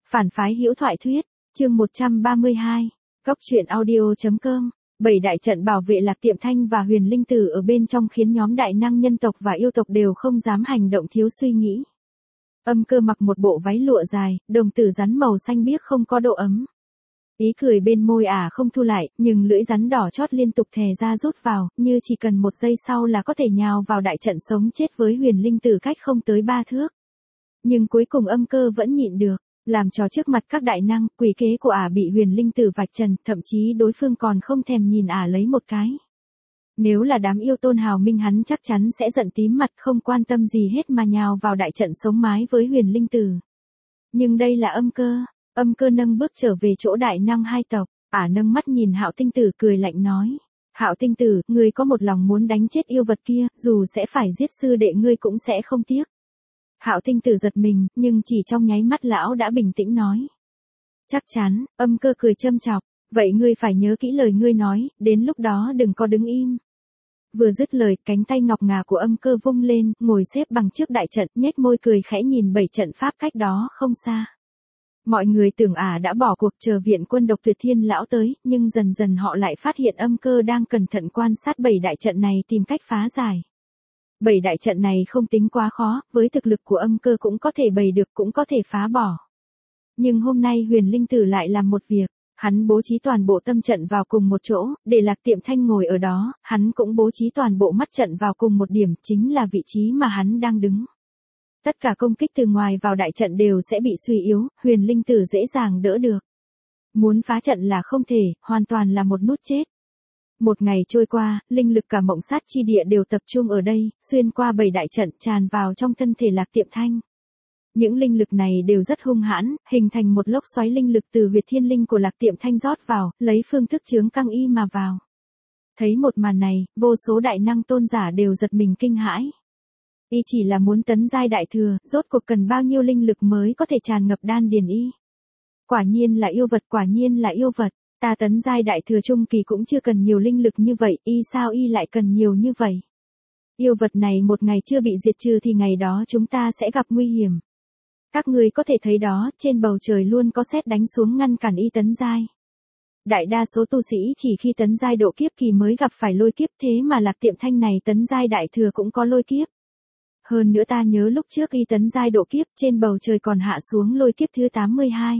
Phản phái hữu thoại thuyết, chương 132, Góc truyện audio.com. 7 đại trận bảo vệ Lạc Tiệm Thanh và Huyền Linh Tử ở bên trong khiến nhóm đại năng nhân tộc và yêu tộc đều không dám hành động thiếu suy nghĩ. Âm Cơ mặc một bộ váy lụa dài, đồng tử rắn màu xanh biếc không có độ ấm. Ý cười bên môi không thu lại, nhưng lưỡi rắn đỏ chót liên tục thè ra rút vào, như chỉ cần một giây sau là có thể nhào vào đại trận sống chết với Huyền Linh Tử cách không tới 3 thước. Nhưng cuối cùng Âm Cơ vẫn nhịn được. Làm trò trước mặt các đại năng, quỷ kế của bị Huyền Linh Tử vạch trần, thậm chí đối phương còn không thèm nhìn lấy một cái. Nếu là đám yêu tôn hào minh hắn chắc chắn sẽ giận tím mặt không quan tâm gì hết mà nhào vào đại trận sống mái với Huyền Linh Tử. Nhưng đây là Âm Cơ nâng bước trở về chỗ đại năng hai tộc, nâng mắt nhìn Hạo Tinh Tử cười lạnh nói. Hạo Tinh Tử, ngươi có một lòng muốn đánh chết yêu vật kia, dù sẽ phải giết sư đệ ngươi cũng sẽ không tiếc. Hạo Tinh Tử giật mình, nhưng chỉ trong nháy mắt lão đã bình tĩnh nói. Chắc chắn, Âm Cơ cười châm chọc, vậy ngươi phải nhớ kỹ lời ngươi nói, đến lúc đó đừng có đứng im. Vừa dứt lời, cánh tay ngọc ngà của Âm Cơ vung lên, ngồi xếp bằng trước đại trận, nhếch môi cười khẽ nhìn 7 trận pháp cách đó không xa. Mọi người tưởng đã bỏ cuộc chờ viện quân Độc Tuyệt Thiên lão tới, nhưng dần dần họ lại phát hiện Âm Cơ đang cẩn thận quan sát 7 đại trận này tìm cách phá giải. 7 đại trận này không tính quá khó, với thực lực của Âm Cơ cũng có thể bày được cũng có thể phá bỏ. Nhưng hôm nay Huyền Linh Tử lại làm một việc, hắn bố trí toàn bộ tâm trận vào cùng một chỗ, để Lạc Tiệm Thanh ngồi ở đó, hắn cũng bố trí toàn bộ mắt trận vào cùng một điểm, chính là vị trí mà hắn đang đứng. Tất cả công kích từ ngoài vào đại trận đều sẽ bị suy yếu, Huyền Linh Tử dễ dàng đỡ được. Muốn phá trận là không thể, hoàn toàn là một nút chết. Một ngày trôi qua, linh lực cả Mộng Sát chi địa đều tập trung ở đây, xuyên qua 7 đại trận tràn vào trong thân thể Lạc Tiệm Thanh. Những linh lực này đều rất hung hãn, hình thành một lốc xoáy linh lực từ huyệt thiên linh của Lạc Tiệm Thanh rót vào, lấy phương thức chướng căng y mà vào. Thấy một màn này, vô số đại năng tôn giả đều giật mình kinh hãi. Y chỉ là muốn tấn giai đại thừa, rốt cuộc cần bao nhiêu linh lực mới có thể tràn ngập đan điền y. Quả nhiên là yêu vật. Ta tấn giai đại thừa trung kỳ cũng chưa cần nhiều linh lực như vậy, sao y lại cần nhiều như vậy? Yêu vật này một ngày chưa bị diệt trừ thì ngày đó chúng ta sẽ gặp nguy hiểm. Các ngươi có thể thấy đó, trên bầu trời luôn có sét đánh xuống ngăn cản y tấn giai. Đại đa số tu sĩ chỉ khi tấn giai độ kiếp kỳ mới gặp phải lôi kiếp, thế mà Lạc Tiệm Thanh này tấn giai đại thừa cũng có lôi kiếp. Hơn nữa ta nhớ lúc trước y tấn giai độ kiếp, trên bầu trời còn hạ xuống lôi kiếp thứ 82.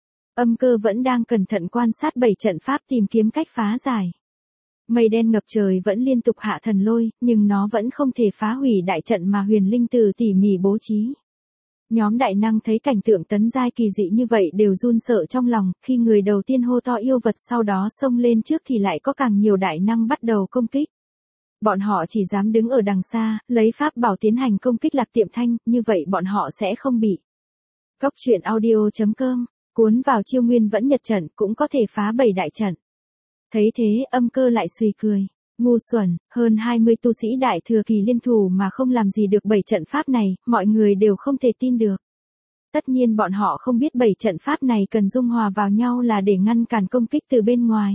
Âm Cơ vẫn đang cẩn thận quan sát 7 trận pháp tìm kiếm cách phá giải. Mây đen ngập trời vẫn liên tục hạ thần lôi, nhưng nó vẫn không thể phá hủy đại trận mà Huyền Linh Tử tỉ mỉ bố trí. Nhóm đại năng thấy cảnh tượng tấn giai kỳ dị như vậy đều run sợ trong lòng, khi người đầu tiên hô to yêu vật sau đó xông lên trước thì lại có càng nhiều đại năng bắt đầu công kích. Bọn họ chỉ dám đứng ở đằng xa, lấy pháp bảo tiến hành công kích Lạc Tiệm Thanh, như vậy bọn họ sẽ không bị. Góc truyện audio.com. Cuốn vào chiêu nguyên vẫn nhật trận cũng có thể phá 7 đại trận. Thấy thế Âm Cơ lại suy cười. Ngu xuẩn, hơn 20 tu sĩ đại thừa kỳ liên thủ mà không làm gì được 7 trận pháp này, mọi người đều không thể tin được. Tất nhiên bọn họ không biết 7 trận pháp này cần dung hòa vào nhau là để ngăn cản công kích từ bên ngoài.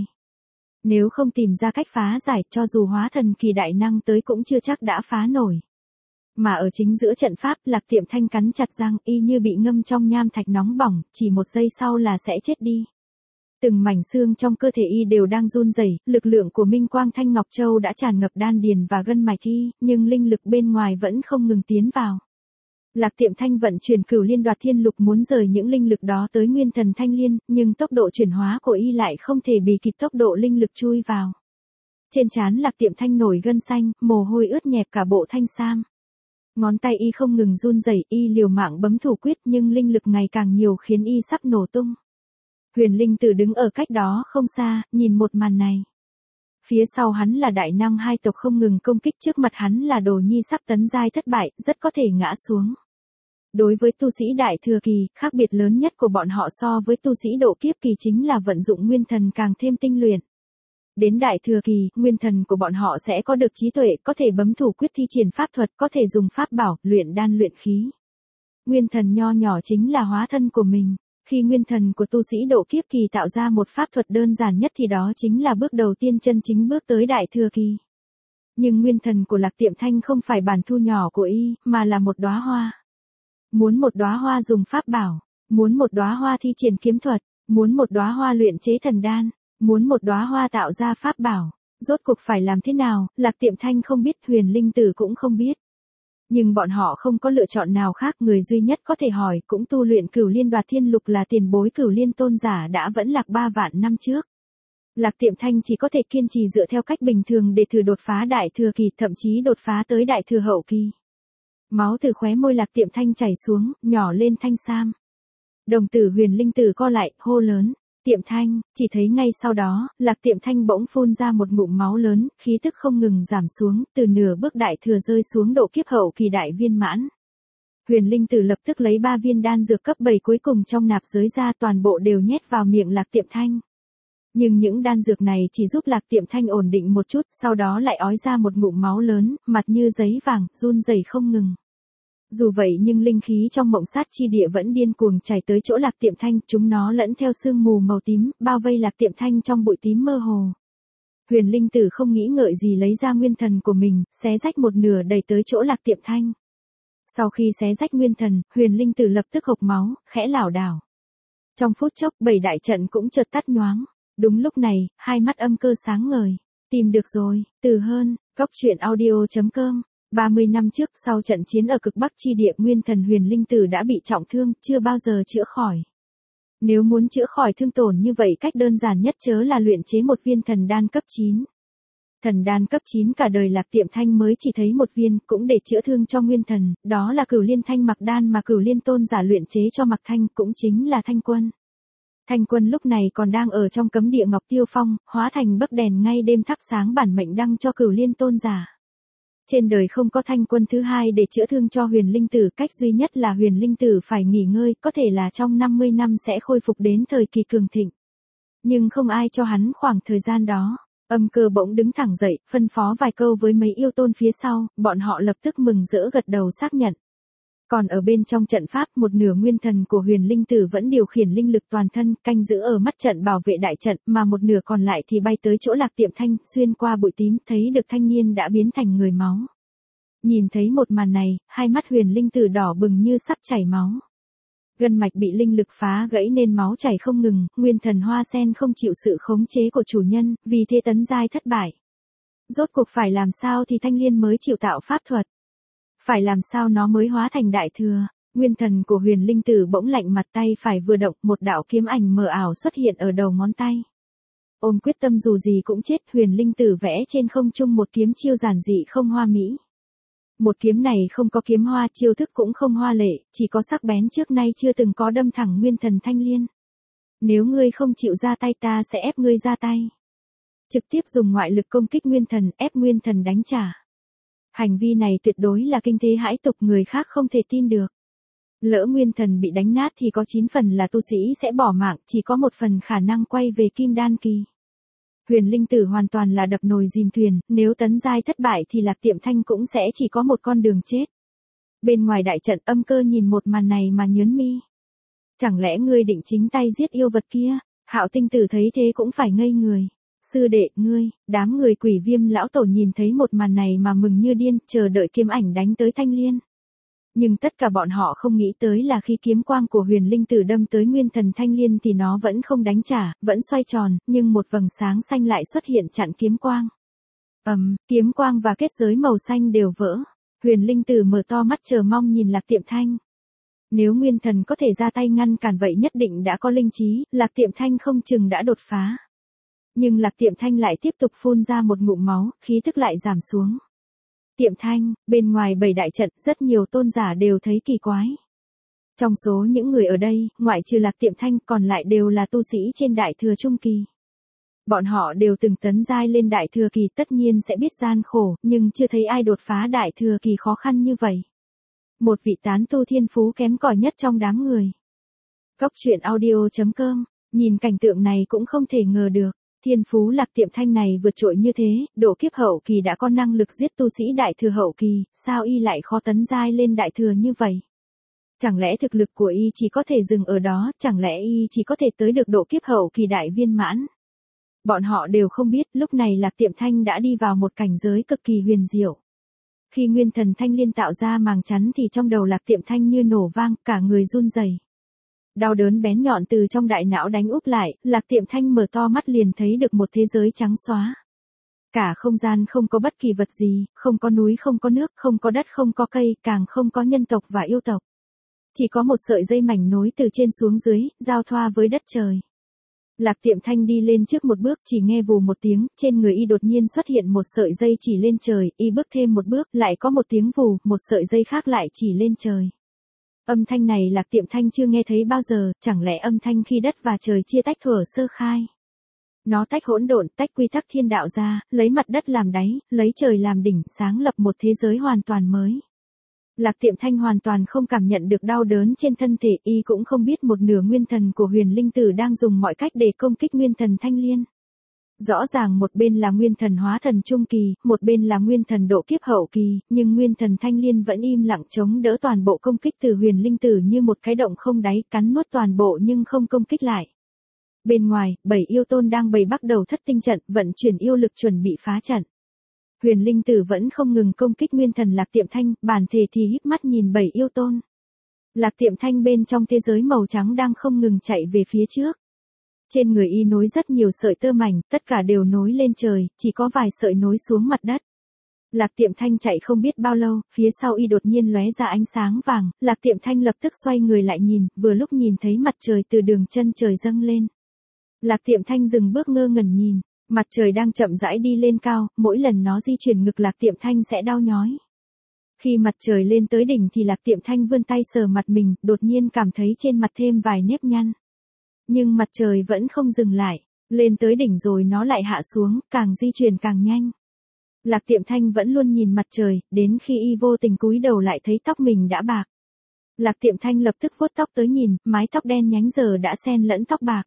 Nếu không tìm ra cách phá giải, cho dù hóa thần kỳ đại năng tới cũng chưa chắc đã phá nổi. Mà ở chính giữa trận pháp, Lạc Tiệm Thanh cắn chặt răng, y như bị ngâm trong nham thạch nóng bỏng, chỉ một giây sau là sẽ chết đi. Từng mảnh xương trong cơ thể y đều đang run rẩy, lực lượng của Minh Quang Thanh Ngọc Châu đã tràn ngập đan điền và gân mạch y, nhưng linh lực bên ngoài vẫn không ngừng tiến vào. Lạc Tiệm Thanh vận chuyển Cửu Liên Đoạt Thiên Lục muốn rời những linh lực đó tới Nguyên Thần Thanh Liên, nhưng tốc độ chuyển hóa của y lại không thể bì kịp tốc độ linh lực chui vào. Trên trán Lạc Tiệm Thanh nổi gân xanh, mồ hôi ướt nhẹp cả bộ thanh sam. Ngón tay y không ngừng run rẩy, y liều mạng bấm thủ quyết nhưng linh lực ngày càng nhiều khiến y sắp nổ tung. Huyền Linh Tử đứng ở cách đó không xa, nhìn một màn này. Phía sau hắn là đại năng hai tộc không ngừng công kích, trước mặt hắn là Đồ Nhi sắp tấn giai thất bại, rất có thể ngã xuống. Đối với tu sĩ đại thừa kỳ, khác biệt lớn nhất của bọn họ so với tu sĩ độ kiếp kỳ chính là vận dụng nguyên thần càng thêm tinh luyện. Đến đại thừa kỳ, nguyên thần của bọn họ sẽ có được trí tuệ, có thể bấm thủ quyết thi triển pháp thuật, có thể dùng pháp bảo, luyện đan luyện khí. Nguyên thần nho nhỏ chính là hóa thân của mình. Khi nguyên thần của tu sĩ độ kiếp kỳ tạo ra một pháp thuật đơn giản nhất thì đó chính là bước đầu tiên chân chính bước tới đại thừa kỳ. Nhưng nguyên thần của Lạc Tiệm Thanh không phải bản thu nhỏ của y, mà là một đóa hoa. Muốn một đóa hoa dùng pháp bảo, muốn một đóa hoa thi triển kiếm thuật, muốn một đóa hoa luyện chế thần đan, muốn một đóa hoa tạo ra pháp bảo. Rốt cuộc phải làm thế nào, Lạc Tiệm Thanh không biết, Huyền Linh Tử cũng không biết. Nhưng bọn họ không có lựa chọn nào khác, người duy nhất có thể hỏi cũng tu luyện Cửu Liên Đoạt Thiên Lục là tiền bối Cửu Liên tôn giả đã vẫn lạc 3 vạn năm trước. Lạc Tiệm Thanh chỉ có thể kiên trì dựa theo cách bình thường để thử đột phá đại thừa kỳ, thậm chí đột phá tới đại thừa hậu kỳ. Máu từ khóe môi Lạc Tiệm Thanh chảy xuống, nhỏ lên thanh sam. Đồng tử Huyền Linh Tử co lại, hô lớn, Tiệm Thanh, chỉ thấy ngay sau đó, Lạc Tiệm Thanh bỗng phun ra một ngụm máu lớn, khí tức không ngừng giảm xuống, từ nửa bước đại thừa rơi xuống độ kiếp hậu kỳ đại viên mãn. Huyền Linh Tử lập tức lấy 3 viên đan dược cấp 7 cuối cùng trong nạp giới ra, toàn bộ đều nhét vào miệng Lạc Tiệm Thanh. Nhưng những đan dược này chỉ giúp Lạc Tiệm Thanh ổn định một chút, sau đó lại ói ra một ngụm máu lớn, mặt như giấy vàng, run rẩy không ngừng. Dù vậy nhưng linh khí trong mộng sát chi địa vẫn điên cuồng chảy tới chỗ Lạc Tiệm Thanh, chúng nó lẫn theo sương mù màu tím, bao vây Lạc Tiệm Thanh trong bụi tím mơ hồ. Huyền Linh Tử không nghĩ ngợi gì lấy ra nguyên thần của mình, xé rách một nửa đẩy tới chỗ Lạc Tiệm Thanh. Sau khi xé rách nguyên thần, Huyền Linh Tử lập tức hộc máu, khẽ lảo đảo. Trong phút chốc, 7 đại trận cũng chợt tắt nhoáng. Đúng lúc này, hai mắt Âm Cơ sáng ngời. Tìm được rồi, Từ Hơn, goctruyện.audio.com. 30 năm trước, sau trận chiến ở cực Bắc chi địa, nguyên thần Huyền Linh Tử đã bị trọng thương, chưa bao giờ chữa khỏi. Nếu muốn chữa khỏi thương tổn như vậy, cách đơn giản nhất chớ là luyện chế một viên thần đan cấp 9. Thần đan cấp 9 cả đời Lạc Tiệm Thanh mới chỉ thấy một viên, cũng để chữa thương cho nguyên thần, đó là Cửu Liên Thanh Mặc đan mà Cửu Liên tôn giả luyện chế cho Mặc Thanh, cũng chính là Thanh Quân. Thanh Quân lúc này còn đang ở trong cấm địa Ngọc Tiêu Phong, hóa thành bấc đèn ngay đêm thắp sáng bản mệnh đăng cho Cửu Liên tôn giả. Trên đời không có Thanh Quân thứ hai để chữa thương cho Huyền Linh Tử, cách duy nhất là Huyền Linh Tử phải nghỉ ngơi, có thể là trong 50 năm sẽ khôi phục đến thời kỳ cường thịnh. Nhưng không ai cho hắn khoảng thời gian đó. Âm Cơ bỗng đứng thẳng dậy, phân phó vài câu với mấy yêu tôn phía sau, bọn họ lập tức mừng rỡ gật đầu xác nhận. Còn ở bên trong trận pháp, một nửa nguyên thần của Huyền Linh Tử vẫn điều khiển linh lực toàn thân, canh giữ ở mắt trận bảo vệ đại trận, mà một nửa còn lại thì bay tới chỗ Lạc Tiệm Thanh, xuyên qua bụi tím, thấy được thanh niên đã biến thành người máu. Nhìn thấy một màn này, hai mắt Huyền Linh Tử đỏ bừng như sắp chảy máu. Gân mạch bị linh lực phá gãy nên máu chảy không ngừng, nguyên thần hoa sen không chịu sự khống chế của chủ nhân, vì thế tấn giai thất bại. Rốt cuộc phải làm sao thì thanh liên mới chịu tạo pháp thuật? Phải làm sao nó mới hóa thành đại thừa? Nguyên thần của Huyền Linh Tử bỗng lạnh mặt, tay phải vừa động, một đạo kiếm ảnh mờ ảo xuất hiện ở đầu ngón tay. Ôm quyết tâm dù gì cũng chết, Huyền Linh Tử vẽ trên không trung một kiếm chiêu giản dị không hoa mỹ. Một kiếm này không có kiếm hoa, chiêu thức cũng không hoa lệ, chỉ có sắc bén trước nay chưa từng có, đâm thẳng nguyên thần thanh liên. Nếu ngươi không chịu ra tay, ta sẽ ép ngươi ra tay. Trực tiếp dùng ngoại lực công kích nguyên thần, ép nguyên thần đánh trả. Hành vi này tuyệt đối là kinh thế hãi tục, người khác không thể tin được. Lỡ nguyên thần bị đánh nát thì có 9 phần là tu sĩ sẽ bỏ mạng, chỉ có 1 phần khả năng quay về kim đan kỳ. Huyền Linh Tử hoàn toàn là đập nồi dìm thuyền, nếu tấn giai thất bại thì Lạc Tiệm Thanh cũng sẽ chỉ có một con đường chết. Bên ngoài đại trận, Âm Cơ nhìn một màn này mà nhớn mi. Chẳng lẽ ngươi định chính tay giết yêu vật kia? Hạo Tinh Tử thấy thế cũng phải ngây người. Sư đệ, ngươi, đám người Quỷ Viêm lão tổ nhìn thấy một màn này mà mừng như điên, chờ đợi kiếm ảnh đánh tới thanh liên. Nhưng tất cả bọn họ không nghĩ tới là khi kiếm quang của Huyền Linh Tử đâm tới nguyên thần thanh liên thì nó vẫn không đánh trả, vẫn xoay tròn, nhưng một vầng sáng xanh lại xuất hiện chặn kiếm quang. Kiếm quang và kết giới màu xanh đều vỡ. Huyền Linh Tử mở to mắt chờ mong nhìn Lạc Tiệm Thanh. Nếu nguyên thần có thể ra tay ngăn cản vậy nhất định đã có linh trí, Lạc Tiệm Thanh không chừng đã đột phá. Nhưng Lạc Tiệm Thanh lại tiếp tục phun ra một ngụm máu, khí tức lại giảm xuống. Tiệm Thanh, bên ngoài 7 đại trận, rất nhiều tôn giả đều thấy kỳ quái. Trong số những người ở đây, ngoại trừ Lạc Tiệm Thanh còn lại đều là tu sĩ trên đại thừa trung kỳ. Bọn họ đều từng tấn giai lên đại thừa kỳ, tất nhiên sẽ biết gian khổ, nhưng chưa thấy ai đột phá đại thừa kỳ khó khăn như vậy. Một vị tán tu thiên phú kém cỏi nhất trong đám người. Goctruyện.audio.com, nhìn cảnh tượng này cũng không thể ngờ được. Thiên phú Lạc Tiệm Thanh này vượt trội như thế, độ kiếp hậu kỳ đã có năng lực giết tu sĩ đại thừa hậu kỳ, sao y lại khó tấn giai lên đại thừa như vậy? Chẳng lẽ thực lực của y chỉ có thể dừng ở đó, chẳng lẽ y chỉ có thể tới được độ kiếp hậu kỳ đại viên mãn? Bọn họ đều không biết, lúc này Lạc Tiệm Thanh đã đi vào một cảnh giới cực kỳ huyền diệu. Khi nguyên thần thanh liên tạo ra màng chắn thì trong đầu Lạc Tiệm Thanh như nổ vang, cả người run rẩy. Đau đớn bén nhọn từ trong đại não đánh úp lại, Lạc Tiệm Thanh mở to mắt liền thấy được một thế giới trắng xóa. Cả không gian không có bất kỳ vật gì, không có núi, không có nước, không có đất, không có cây, càng không có nhân tộc và yêu tộc. Chỉ có một sợi dây mảnh nối từ trên xuống dưới, giao thoa với đất trời. Lạc Tiệm Thanh đi lên trước một bước, chỉ nghe vù một tiếng, trên người y đột nhiên xuất hiện một sợi dây chỉ lên trời, y bước thêm một bước, lại có một tiếng vù, một sợi dây khác lại chỉ lên trời. Âm thanh này Lạc Tiệm Thanh chưa nghe thấy bao giờ, chẳng lẽ âm thanh khi đất và trời chia tách thuở sơ khai. Nó tách hỗn độn, tách quy tắc thiên đạo ra, lấy mặt đất làm đáy, lấy trời làm đỉnh, sáng lập một thế giới hoàn toàn mới. Lạc Tiệm Thanh hoàn toàn không cảm nhận được đau đớn trên thân thể, y cũng không biết một nửa nguyên thần của Huyền Linh Tử đang dùng mọi cách để công kích nguyên thần Thanh Liên. Rõ ràng một bên là nguyên thần hóa thần trung kỳ, một bên là nguyên thần độ kiếp hậu kỳ, nhưng nguyên thần Thanh Liên vẫn im lặng chống đỡ toàn bộ công kích từ Huyền Linh Tử như một cái động không đáy, cắn nuốt toàn bộ nhưng không công kích lại. Bên ngoài, 7 yêu tôn đang bày bắt đầu thất tinh trận, vận chuyển yêu lực chuẩn bị phá trận. Huyền Linh Tử vẫn không ngừng công kích nguyên thần Lạc Tiệm Thanh, bản thể thì híp mắt nhìn 7 yêu tôn. Lạc Tiệm Thanh bên trong thế giới màu trắng đang không ngừng chạy về phía trước. Trên người y nối rất nhiều sợi tơ mảnh, tất cả đều nối lên trời, chỉ có vài sợi nối xuống mặt đất. Lạc Tiệm Thanh chạy không biết bao lâu, phía sau y đột nhiên lóe ra ánh sáng vàng, Lạc Tiệm Thanh lập tức xoay người lại nhìn, vừa lúc nhìn thấy mặt trời từ đường chân trời dâng lên. Lạc Tiệm Thanh dừng bước ngơ ngẩn nhìn, mặt trời đang chậm rãi đi lên cao, mỗi lần nó di chuyển ngực Lạc Tiệm Thanh sẽ đau nhói. Khi mặt trời lên tới đỉnh thì Lạc Tiệm Thanh vươn tay sờ mặt mình, đột nhiên cảm thấy trên mặt thêm vài nếp nhăn. Nhưng mặt trời vẫn không dừng lại, lên tới đỉnh rồi nó lại hạ xuống, càng di chuyển càng nhanh. Lạc Tiệm Thanh vẫn luôn nhìn mặt trời, đến khi y vô tình cúi đầu lại thấy tóc mình đã bạc. Lạc Tiệm Thanh lập tức vuốt tóc tới nhìn, mái tóc đen nhánh giờ đã xen lẫn tóc bạc.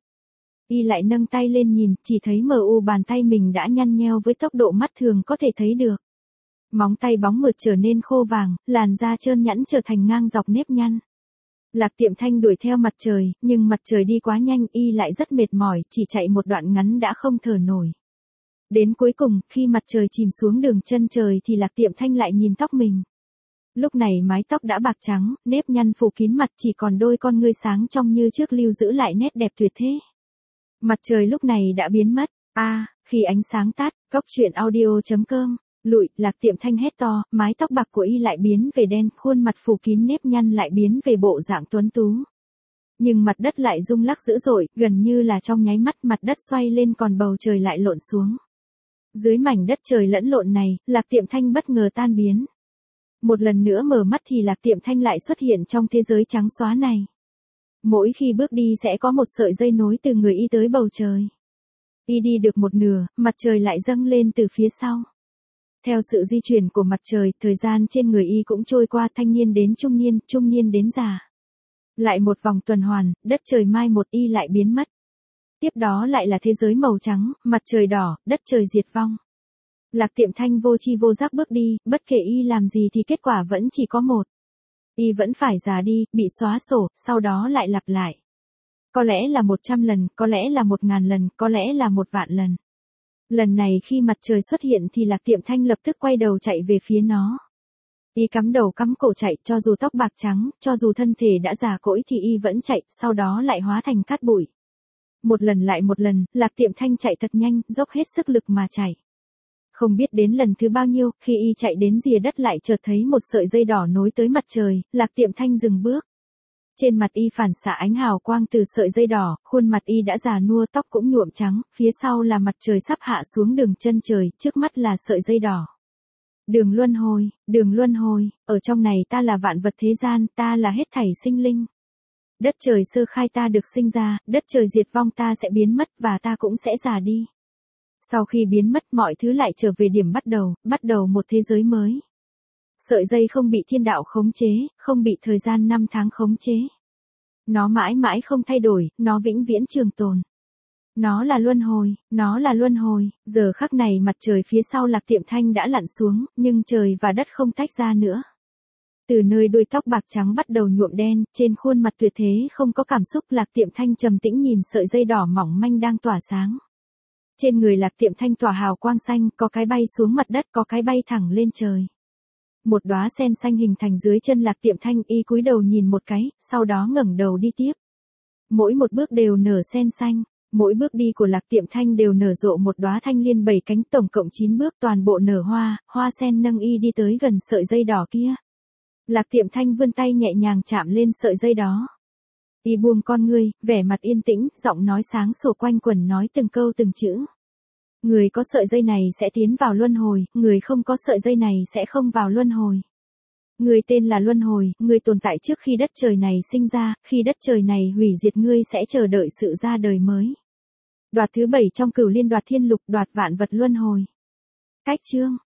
Y lại nâng tay lên nhìn, chỉ thấy mờ u bàn tay mình đã nhăn nheo với tốc độ mắt thường có thể thấy được. Móng tay bóng mượt trở nên khô vàng, làn da trơn nhẵn trở thành ngang dọc nếp nhăn. Lạc Tiệm Thanh đuổi theo mặt trời, nhưng mặt trời đi quá nhanh, y lại rất mệt mỏi, chỉ chạy một đoạn ngắn đã không thở nổi. Đến cuối cùng, khi mặt trời chìm xuống đường chân trời thì Lạc Tiệm Thanh lại nhìn tóc mình. Lúc này mái tóc đã bạc trắng, nếp nhăn phủ kín mặt, chỉ còn đôi con ngươi sáng trong như trước lưu giữ lại nét đẹp tuyệt thế. Mặt trời lúc này đã biến mất. Khi ánh sáng tắt, goctruyện.audio.com, lụi, Lạc Tiệm Thanh hét to, mái tóc bạc của y lại biến về đen, khuôn mặt phủ kín nếp nhăn lại biến về bộ dạng tuấn tú. Nhưng mặt đất lại rung lắc dữ dội, gần như là trong nháy mắt mặt đất xoay lên còn bầu trời lại lộn xuống. Dưới mảnh đất trời lẫn lộn này, Lạc Tiệm Thanh bất ngờ tan biến. Một lần nữa mở mắt thì Lạc Tiệm Thanh lại xuất hiện trong thế giới trắng xóa này. Mỗi khi bước đi sẽ có một sợi dây nối từ người y tới bầu trời. Y đi được một nửa, mặt trời lại dâng lên từ phía sau. Theo sự di chuyển của mặt trời, thời gian trên người y cũng trôi qua, thanh niên đến trung niên đến già. Lại một vòng tuần hoàn, đất trời mai một y lại biến mất. Tiếp đó lại là thế giới màu trắng, mặt trời đỏ, đất trời diệt vong. Lạc Tiệm Thanh vô tri vô giác bước đi, bất kể y làm gì thì kết quả vẫn chỉ có một. Y vẫn phải già đi, bị xóa sổ, sau đó lại lặp lại. Có lẽ là 100 lần, có lẽ là 1000 lần, có lẽ là 1.000.000 lần. Lần này khi mặt trời xuất hiện thì Lạc Tiệm Thanh lập tức quay đầu chạy về phía nó. Y cắm đầu cắm cổ chạy, cho dù tóc bạc trắng, cho dù thân thể đã già cỗi thì y vẫn chạy, sau đó lại hóa thành cát bụi. Một lần lại một lần, Lạc Tiệm Thanh chạy thật nhanh, dốc hết sức lực mà chạy. Không biết đến lần thứ bao nhiêu, khi y chạy đến rìa đất lại chợt thấy một sợi dây đỏ nối tới mặt trời, Lạc Tiệm Thanh dừng bước. Trên mặt y phản xạ ánh hào quang từ sợi dây đỏ, khuôn mặt y đã già nua, tóc cũng nhuộm trắng, phía sau là mặt trời sắp hạ xuống đường chân trời, trước mắt là sợi dây đỏ. Đường luân hồi, ở trong này ta là vạn vật thế gian, ta là hết thảy sinh linh. Đất trời sơ khai ta được sinh ra, đất trời diệt vong ta sẽ biến mất và ta cũng sẽ già đi. Sau khi biến mất mọi thứ lại trở về điểm bắt đầu một thế giới mới. Sợi dây không bị thiên đạo khống chế, không bị thời gian năm tháng khống chế. Nó mãi mãi không thay đổi, nó vĩnh viễn trường tồn. Nó là luân hồi, giờ khắc này mặt trời phía sau Lạc Tiệm Thanh đã lặn xuống, nhưng trời và đất không tách ra nữa. Từ nơi đuôi tóc bạc trắng bắt đầu nhuộm đen, trên khuôn mặt tuyệt thế không có cảm xúc, Lạc Tiệm Thanh trầm tĩnh nhìn sợi dây đỏ mỏng manh đang tỏa sáng. Trên người Lạc Tiệm Thanh tỏa hào quang xanh, có cái bay xuống mặt đất, có cái bay thẳng lên trời. Một đóa sen xanh hình thành dưới chân Lạc Tiệm Thanh, y cúi đầu nhìn một cái, sau đó ngẩng đầu đi tiếp. Mỗi một bước đều nở sen xanh, mỗi bước đi của Lạc Tiệm Thanh đều nở rộ một đóa thanh liên 7 cánh, tổng cộng 9 bước toàn bộ nở hoa, hoa sen nâng y đi tới gần sợi dây đỏ kia. Lạc Tiệm Thanh vươn tay nhẹ nhàng chạm lên sợi dây đó. Y buông con ngươi, vẻ mặt yên tĩnh, giọng nói sáng sủa quanh quẩn nói từng câu từng chữ. Người có sợi dây này sẽ tiến vào luân hồi, người không có sợi dây này sẽ không vào luân hồi. Người tên là luân hồi, người tồn tại trước khi đất trời này sinh ra, khi đất trời này hủy diệt ngươi sẽ chờ đợi sự ra đời mới. Đoạt thứ 7 trong Cửu Liên Đoạt Thiên Lục, đoạt vạn vật luân hồi. Cách chương